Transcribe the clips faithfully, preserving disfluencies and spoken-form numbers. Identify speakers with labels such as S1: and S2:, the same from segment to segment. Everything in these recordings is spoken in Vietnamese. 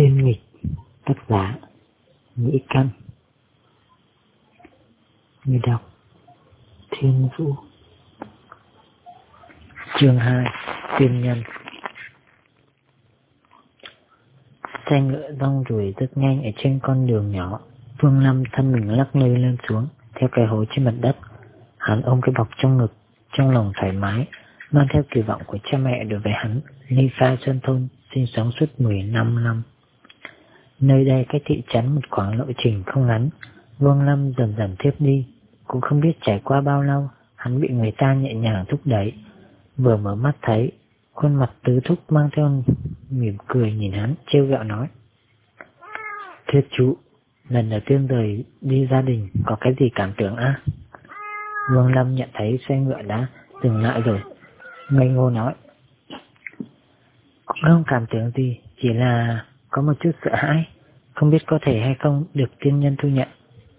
S1: Tiên nghịch, tác giả Mỹ Căn. Người đọc Thiên Vũ. Chương hai. Tiên nhân. Xe ngựa rong ruổi rất nhanh ở trên con đường nhỏ. Vương Lâm thân mình lắc lư lên xuống theo cái hố trên mặt đất. Hắn ôm cái bọc trong ngực, trong lòng thoải mái, mang theo kỳ vọng của cha mẹ đối với hắn ly khai sơn thôn sinh sống suốt mười lăm năm. Nơi đây cách thị trấn một khoảng lộ trình không ngắn. Vương Lâm dần dần thiếp đi, cũng không biết trải qua bao lâu, hắn bị người ta nhẹ nhàng thúc đẩy. Vừa mở mắt thấy khuôn mặt tứ thúc mang theo mỉm cười nhìn hắn, trêu ghẹo nói: "Thiết trụ, lần đầu tiên rời đi gia đình, có cái gì cảm tưởng á?" Vương Lâm nhận thấy xe ngựa đã dừng lại rồi, ngây ngô nói: "Cũng không cảm tưởng gì, chỉ là có một chút sợ hãi, không biết có thể hay không được tiên nhân thu nhận."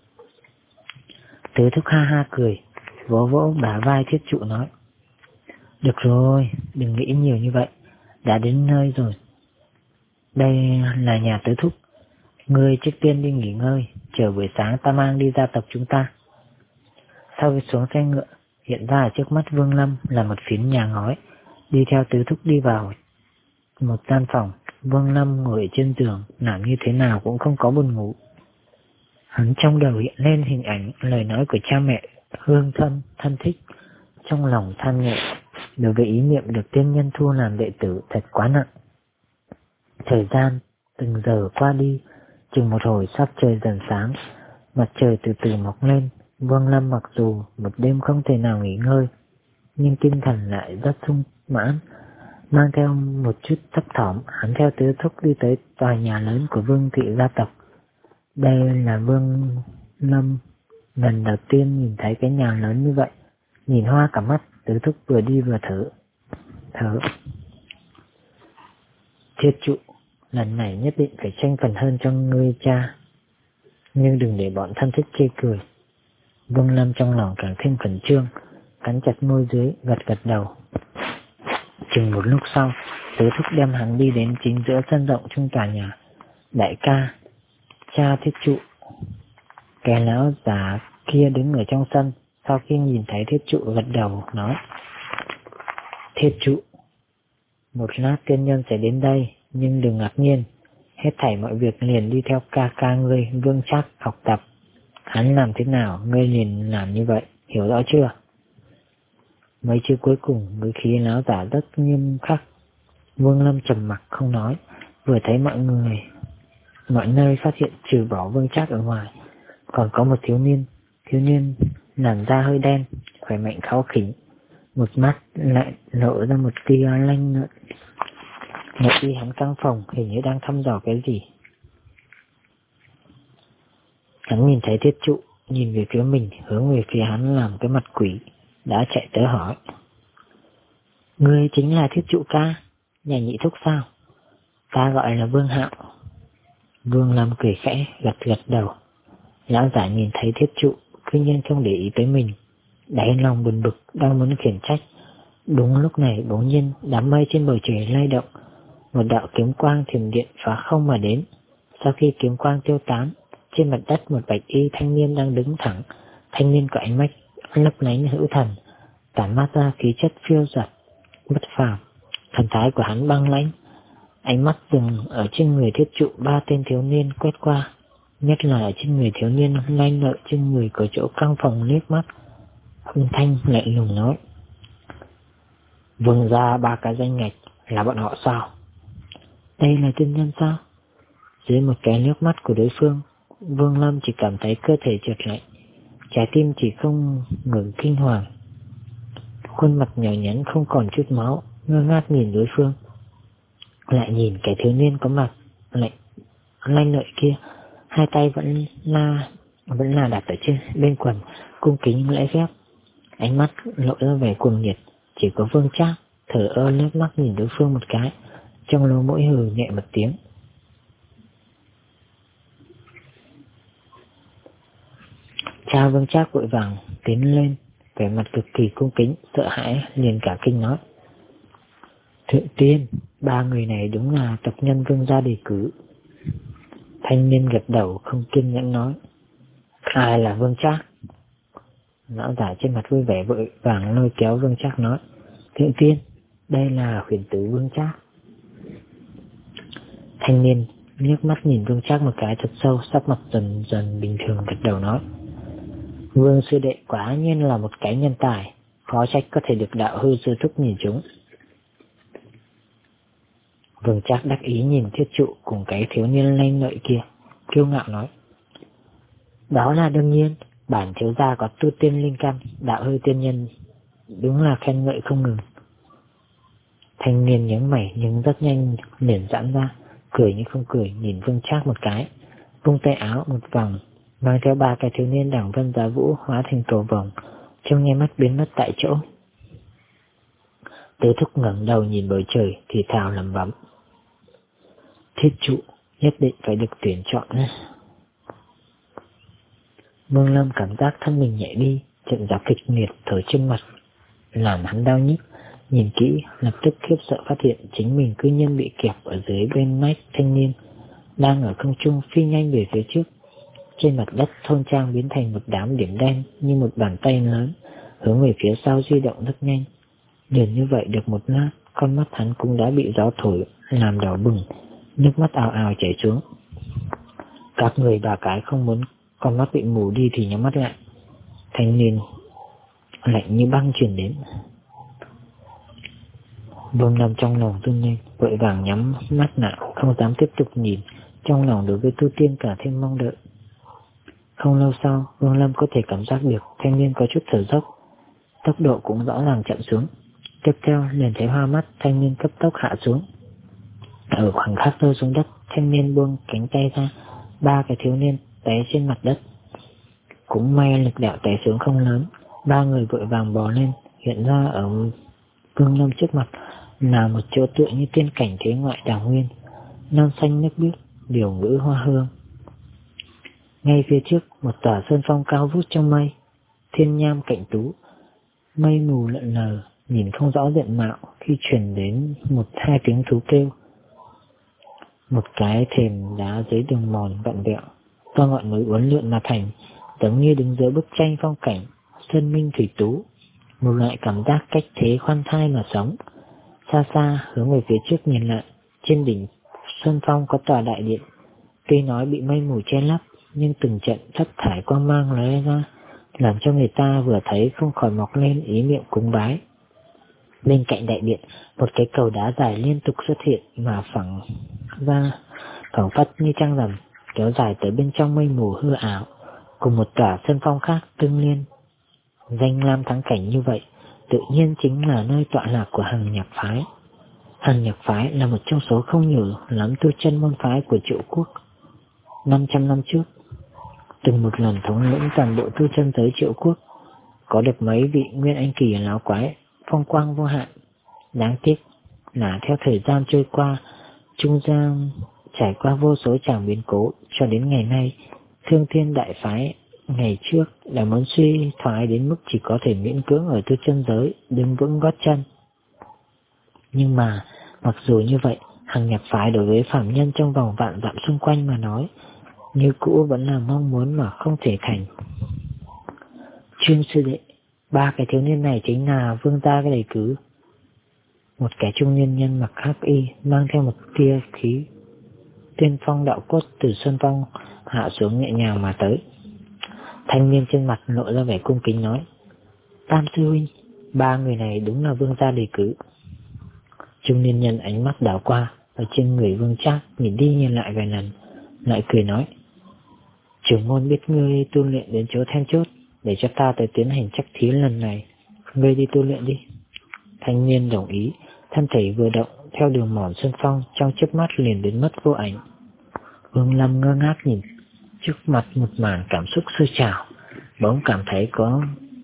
S1: Tứ thúc ha ha cười, vỗ vỗ bả vai thiết trụ nói: "Được rồi, đừng nghĩ nhiều như vậy, đã đến nơi rồi. Đây là nhà tứ thúc, ngươi trước tiên đi nghỉ ngơi, chờ buổi sáng ta mang đi gia tộc chúng ta." Sau khi xuống xe ngựa, hiện ra ở trước mắt Vương Lâm là một phiến nhà ngói. Đi theo tứ thúc đi vào một gian phòng. Vương Lâm ngồi trên giường, làm như thế nào cũng không có buồn ngủ. Hắn trong đầu hiện lên hình ảnh lời nói của cha mẹ, hương thân, thân thích. Trong lòng than nhẹ, đối với ý niệm được tiên nhân thu làm đệ tử thật quá nặng. Thời gian từng giờ qua đi, chừng một hồi sắp trời dần sáng, mặt trời từ từ mọc lên. Vương Lâm mặc dù một đêm không thể nào nghỉ ngơi, nhưng tinh thần lại rất sung mãn. Mang theo một chút thấp thỏm, hắn theo tứ thúc đi tới tòa nhà lớn của Vương thị gia tộc. Đây là Vương Lâm lần đầu tiên nhìn thấy cái nhà lớn như vậy, nhìn hoa cả mắt. Tứ thúc vừa đi vừa thở thở "Thiết trụ, lần này nhất định phải tranh phần hơn cho ngươi cha, nhưng đừng để bọn thân thích chê cười." Vương Lâm trong lòng càng thêm khẩn trương, cắn chặt môi dưới, gật gật đầu. Chừng một lúc sau, tứ thúc đem hắn đi đến chính giữa sân rộng trong tòa nhà. "Đại ca, cha thiết trụ." Kẻ lão già kia đứng ở trong sân, sau khi nhìn thấy thiết trụ gật đầu nói: "Thiết trụ, một lát tiên nhân sẽ đến đây, nhưng đừng ngạc nhiên, hết thảy mọi việc liền đi theo ca ca ngươi Vương Trác học tập. Hắn làm thế nào, ngươi liền làm như vậy, hiểu rõ chưa?" Mấy chữ cuối cùng ngữ khí lão giả rất nghiêm khắc. Vương Lâm trầm mặc không nói. Vừa thấy mọi người mọi nơi phát hiện trừ bỏ Vương Trác ở ngoài, còn có một thiếu niên. Thiếu niên làn da hơi đen, khỏe mạnh kháu khỉnh, một mắt lại lộ ra một tia lanh lợi. Một khi hắn căng phòng, hình như đang thăm dò cái gì. Hắn nhìn thấy thiết trụ, nhìn về phía mình, hướng về phía hắn làm cái mặt quỷ, đã chạy tới hỏi: "Ngươi chính là thiết trụ ca, nhà nhị thúc sao? Ta gọi là Vương Hạo." Vương Lâm cười khẽ, gật gật đầu. Lão giả nhìn thấy thiết trụ, tuy nhiên không để ý tới mình, đáy lòng buồn bực, đang muốn khiển trách. Đúng lúc này bỗng nhiên đám mây trên bầu trời lay động, một đạo kiếm quang thiểm điện phá không mà đến. Sau khi kiếm quang tiêu tán, trên mặt đất một bạch y thanh niên đang đứng thẳng. Thanh niên có ánh mắt lấp lánh hữu thần, tản mát ra khí chất phiêu dật bất phàm. Thần thái của hắn băng lãnh, ánh mắt dừng ở trên người thiết trụ ba tên thiếu niên quét qua, nhất là ở trên người thiếu niên lanh lợi trên người có chỗ căng phòng liếc mắt, âm thanh lạnh lùng nói: "Vương gia ba cái danh ngạch là bọn họ sao? Đây là tiên nhân sao?" Dưới một cái nước mắt của đối phương, Vương Lâm chỉ cảm thấy cơ thể trượt lạnh, trái tim chỉ không ngừng kinh hoàng. Khuôn mặt nhỏ nhắn không còn chút máu, ngơ ngác nhìn đối phương, lại nhìn kẻ thiếu niên có mặt lạnh lanh lợi kia, hai tay vẫn là vẫn là đặt ở trên bên quần, cung kính lễ phép, ánh mắt lộ ra vẻ cuồng nhiệt. Chỉ có Vương Trác thở ơ liếc mắt nhìn đối phương một cái, trong lỗ mũi hừ nhẹ một tiếng. Cha Vương Trác vội vàng tiến lên, vẻ mặt cực kỳ cung kính, sợ hãi liền cả kinh nói: "Thượng tiên, ba người này đúng là tộc nhân Vương gia đề cử." Thanh niên gật đầu không kiên nhẫn nói: Ai là Vương Trác? Lão giả trên mặt vui vẻ vội vàng lôi kéo Vương Trác nói: Thượng tiên, đây là huyền tử Vương Trác. Thanh niên liếc mắt nhìn Vương Trác một cái thật sâu, sắc mặt dần dần bình thường gật đầu nói: Vương sư đệ quả nhiên là một cái nhân tài, khó trách có thể được đạo hư sư thúc nhìn chúng. Vương Trác đắc ý nhìn Thiết Trụ cùng cái thiếu niên lanh lợi kia, kiêu ngạo nói: Đó là đương nhiên, bản thiếu gia có tu tiên linh căn, đạo hư tiên nhân, đúng là khen ngợi không ngừng. Thanh niên nhướng mày nhưng rất nhanh liền giãn ra, cười như không cười nhìn Vương Trác một cái, vung tay áo một vòng, mang theo ba cái thiếu niên đẳng vân giá vũ hóa thành cầu vồng, trong nháy mắt biến mất tại chỗ. Tứ thúc ngẩng đầu nhìn bầu trời thì thào lẩm bẩm: Thiết Trụ nhất định phải được tuyển chọn. Vương Lâm cảm giác thân mình nhẹ đi, trận gió kịch liệt thổi trên mặt làm hắn đau nhức. Nhìn kỹ lập tức khiếp sợ phát hiện chính mình cư nhiên bị kẹp ở dưới bên mách thanh niên đang ở không trung phi nhanh về phía trước. Trên mặt đất thôn trang biến thành một đám điểm đen như một bàn tay lớn, hướng về phía sau di động rất nhanh. Liền như vậy được một lát, con mắt hắn cũng đã bị gió thổi làm đỏ bừng, nước mắt ào ào chảy xuống. Các người bà cái không muốn con mắt bị mù đi thì nhắm mắt lại. Thanh niên lạnh như băng truyền đến. Vương Lâm trong lòng run lên, vội vàng nhắm mắt lại, không dám tiếp tục nhìn, trong lòng đối với tu tiên cả thêm mong đợi. Không lâu sau, Vương Lâm có thể cảm giác được thanh niên có chút thở dốc, tốc độ cũng rõ ràng chậm xuống. Tiếp theo liền thấy hoa mắt thanh niên cấp tốc hạ xuống. Ở khoảng khắc rơi xuống đất, thanh niên buông cánh tay ra, ba cái thiếu niên té trên mặt đất. Cũng may lực đạo té xuống không lớn, ba người vội vàng bò lên, hiện ra ở Vương Lâm trước mặt là một chỗ tựa như tiên cảnh thế ngoại đảo nguyên, non xanh nước biếc, điều ngữ hoa hương. Ngay phía trước một tòa sơn phong cao vút trong mây, thiên nham cạnh tú, mây mù lợn lờ, nhìn không rõ diện mạo khi truyền đến một hai tiếng thú kêu. Một cái thềm đá dưới đường mòn vặn vẹo, do ngọn núi uốn lượn mà thành, giống như đứng dưới bức tranh phong cảnh sơn minh thủy tú, một loại cảm giác cách thế khoan thai mà sống. Xa xa hướng về phía trước nhìn lại, trên đỉnh sơn phong có tòa đại điện, tuy nói bị mây mù che lấp, nhưng từng trận thất thải quang mang lóe ra, làm cho người ta vừa thấy không khỏi mọc lên ý niệm cúng bái. Bên cạnh đại điện, một cái cầu đá dài liên tục xuất hiện mà phẳng ra, phẳng phất như trăng rằm, kéo dài tới bên trong mây mù hư ảo, cùng một tòa sơn phong khác tương liên. Danh lam thắng cảnh như vậy, tự nhiên chính là nơi tọa lạc của Hằng Nhạc Phái. Hằng Nhạc Phái là một trong số không nhiều lắm tu chân môn phái của Triệu Quốc. năm trăm năm trước, từng một lần thống lĩnh toàn bộ tu chân giới Triệu Quốc, có được mấy vị nguyên anh kỳ lão quái, phong quang vô hạn. Đáng tiếc là theo thời gian trôi qua, trung gian trải qua vô số tràng biến cố, cho đến ngày nay, Thương Thiên Đại Phái ngày trước đã muốn suy thoái đến mức chỉ có thể miễn cưỡng ở tu chân giới đứng vững gót chân. Nhưng mà mặc dù như vậy, Hằng Nhạc Phái đối với phạm nhân trong vòng vạn dặm xung quanh mà nói, như cũ vẫn là mong muốn mà không thể thành. Trương sư đệ, ba cái thiếu niên này chính là vương gia cái đầy cứ. Một cái trung niên nhân mặc hắc y, mang theo một tia khí tiên phong đạo cốt từ sơn phong hạ xuống nhẹ nhàng mà tới. Thanh niên trên mặt lộ ra vẻ cung kính nói: Tam sư huynh, ba người này đúng là vương gia đề cử. Trung niên nhân ánh mắt đảo qua ở trên người Vương Trác, nhìn đi nhìn lại vài lần, lại cười nói: Trưởng môn biết ngươi tu luyện đến chỗ then chốt, để cho ta tới tiến hành chắc thí lần này, ngươi đi tu luyện đi. Thanh niên đồng ý, thân thể vừa động theo đường mòn sơn phong, trong chớp mắt liền biến mất vô ảnh. Vương Lâm ngơ ngác nhìn trước mặt một màn cảm xúc sôi trào, bỗng cảm thấy có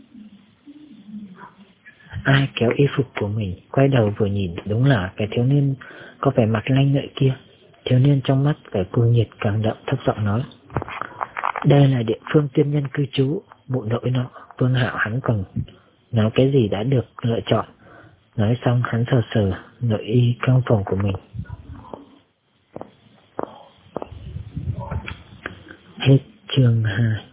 S1: ai kéo y phục của mình, quay đầu vừa nhìn, đúng là cái thiếu niên có vẻ mặt lanh lợi kia. Thiếu niên trong mắt vẻ cuồng nhiệt càng đậm, thấp giọng nói: Đây là địa phương tiên nhân cư trú, mụ nội nọ. Vương Hạo hắn còn nói cái gì đã được lựa chọn. Nói xong hắn sờ sờ nội y trong phòng của mình. Chương hai.